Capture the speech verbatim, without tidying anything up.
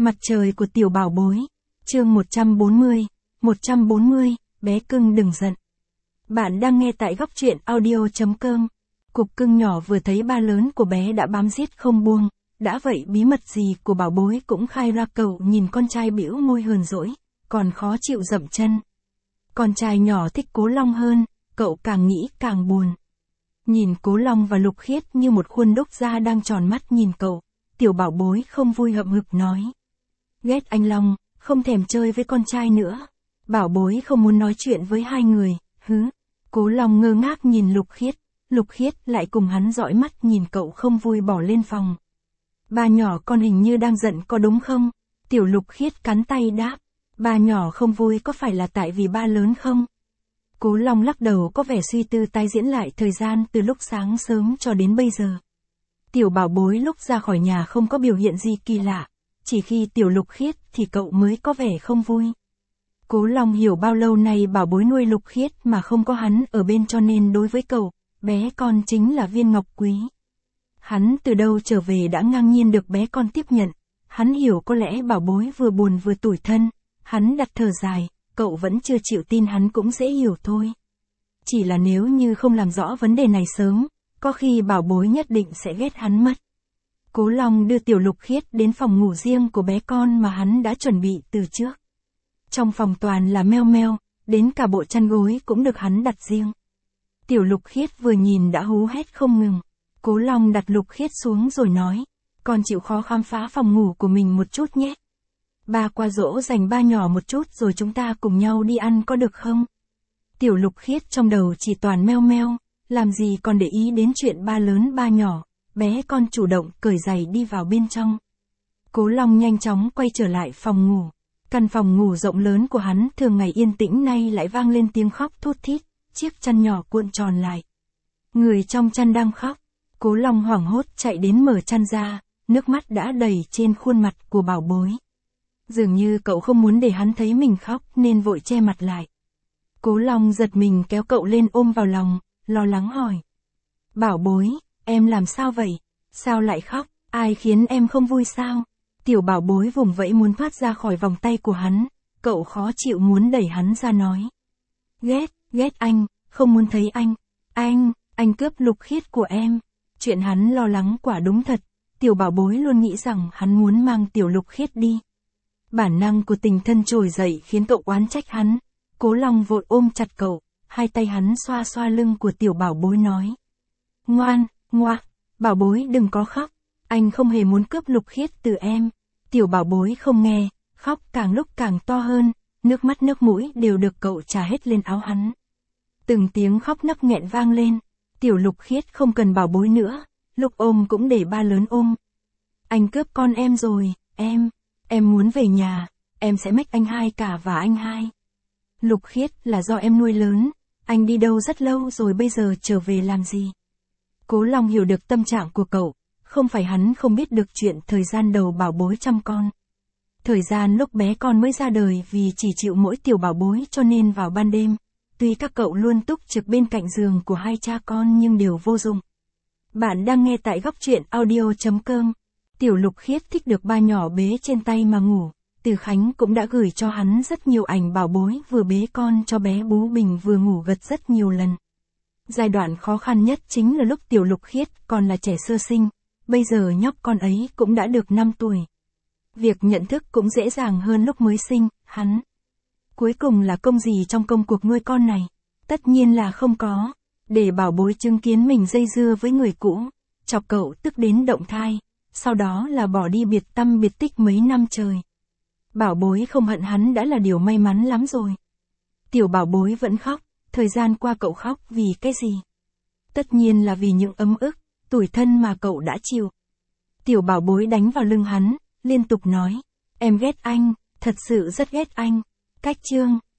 Mặt trời của tiểu bảo bối. Chương một trăm bốn mươi. một trăm bốn mươi, bé cưng đừng giận. Bạn đang nghe tại góc truyện audio chấm com. Cục cưng nhỏ vừa thấy ba lớn của bé đã bám giết không buông, đã vậy bí mật gì của bảo bối cũng khai ra. Cậu nhìn con trai bĩu môi hờn dỗi, còn khó chịu dậm chân. Con trai nhỏ thích Cố Long hơn, cậu càng nghĩ càng buồn. Nhìn Cố Long và Lục Khiết như một khuôn đúc da đang tròn mắt nhìn cậu, tiểu bảo bối không vui hậm hực nói. Ghét anh Long, không thèm chơi với con trai nữa. Bảo bối không muốn nói chuyện với hai người, hứ. Cố Long ngơ ngác nhìn Lục Khiết, Lục Khiết lại cùng hắn dõi mắt nhìn cậu không vui bỏ lên phòng. Ba nhỏ con hình như đang giận có đúng không? Tiểu Lục Khiết cắn tay đáp. Ba nhỏ không vui có phải là tại vì ba lớn không? Cố Long lắc đầu có vẻ suy tư tái diễn lại thời gian từ lúc sáng sớm cho đến bây giờ. Tiểu bảo bối lúc ra khỏi nhà không có biểu hiện gì kỳ lạ, chỉ khi tiểu Lục Khiết thì cậu mới có vẻ không vui. Cố Long hiểu bao lâu nay bảo bối nuôi Lục Khiết mà không có hắn ở bên cho nên đối với cậu, bé con chính là viên ngọc quý. Hắn từ đâu trở về đã ngang nhiên được bé con tiếp nhận, hắn hiểu có lẽ bảo bối vừa buồn vừa tủi thân, hắn đặt thở dài, cậu vẫn chưa chịu tin hắn cũng dễ hiểu thôi. Chỉ là nếu như không làm rõ vấn đề này sớm, có khi bảo bối nhất định sẽ ghét hắn mất. Cố Long đưa tiểu Lục Khiết đến phòng ngủ riêng của bé con mà hắn đã chuẩn bị từ trước. Trong phòng toàn là meo meo, đến cả bộ chăn gối cũng được hắn đặt riêng. Tiểu Lục Khiết vừa nhìn đã hú hét không ngừng. Cố Long đặt Lục Khiết xuống rồi nói, con chịu khó khám phá phòng ngủ của mình một chút nhé. Ba qua dỗ dành ba nhỏ một chút rồi chúng ta cùng nhau đi ăn có được không? Tiểu Lục Khiết trong đầu chỉ toàn meo meo, làm gì còn để ý đến chuyện ba lớn ba nhỏ, bé con chủ động cởi giày đi vào bên trong. Cố Long nhanh chóng quay trở lại phòng ngủ. Căn phòng ngủ rộng lớn của hắn thường ngày yên tĩnh nay lại vang lên tiếng khóc thút thít, chiếc chăn nhỏ cuộn tròn lại. Người trong chăn đang khóc. Cố Long hoảng hốt chạy đến mở chăn ra, nước mắt đã đầy trên khuôn mặt của bảo bối. Dường như cậu không muốn để hắn thấy mình khóc nên vội che mặt lại. Cố Long giật mình kéo cậu lên ôm vào lòng, lo lắng hỏi. Bảo bối, em làm sao vậy? Sao lại khóc? Ai khiến em không vui sao? Tiểu bảo bối vùng vẫy muốn thoát ra khỏi vòng tay của hắn, cậu khó chịu muốn đẩy hắn ra nói. Ghét, ghét anh, không muốn thấy anh. Anh, anh cướp Lục Khiết của em. Chuyện hắn lo lắng quả đúng thật, tiểu bảo bối luôn nghĩ rằng hắn muốn mang tiểu Lục Khiết đi. Bản năng của tình thân trồi dậy khiến cậu oán trách hắn. Cố Long vội ôm chặt cậu, hai tay hắn xoa xoa lưng của tiểu bảo bối nói. Ngoan, ngoan, bảo bối đừng có khóc, anh không hề muốn cướp Lục Khiết từ em. Tiểu bảo bối không nghe, khóc càng lúc càng to hơn, nước mắt nước mũi đều được cậu trà hết lên áo hắn. Từng tiếng khóc nấc nghẹn vang lên, tiểu Lục Khiết không cần bảo bối nữa, lúc ôm cũng để ba lớn ôm. Anh cướp con em rồi, em, em muốn về nhà, em sẽ mách anh hai cả và anh hai. Lục Khiết là do em nuôi lớn, anh đi đâu rất lâu rồi bây giờ trở về làm gì? Cố Long hiểu được tâm trạng của cậu, không phải hắn không biết được chuyện thời gian đầu bảo bối chăm con. Thời gian lúc bé con mới ra đời vì chỉ chịu mỗi tiểu bảo bối cho nên vào ban đêm, tuy các cậu luôn túc trực bên cạnh giường của hai cha con nhưng đều vô dụng. Bạn đang nghe tại góc truyện audio chấm com. Tiểu Lục Khiết thích được ba nhỏ bế trên tay mà ngủ. Từ Khánh cũng đã gửi cho hắn rất nhiều ảnh bảo bối vừa bế con cho bé bú bình vừa ngủ gật rất nhiều lần. Giai đoạn khó khăn nhất chính là lúc tiểu Lục Khiết còn là trẻ sơ sinh, bây giờ nhóc con ấy cũng đã được năm tuổi. Việc nhận thức cũng dễ dàng hơn lúc mới sinh, hắn. Cuối cùng là công gì trong công cuộc nuôi con này? Tất nhiên là không có. Để bảo bối chứng kiến mình dây dưa với người cũ, chọc cậu tức đến động thai, sau đó là bỏ đi biệt tăm biệt tích mấy năm trời. Bảo bối không hận hắn đã là điều may mắn lắm rồi. Tiểu bảo bối vẫn khóc, thời gian qua cậu khóc vì cái gì? Tất nhiên là vì những ấm ức, tủi thân mà cậu đã chịu. Tiểu bảo bối đánh vào lưng hắn, liên tục nói, em ghét anh, thật sự rất ghét anh. Cách chương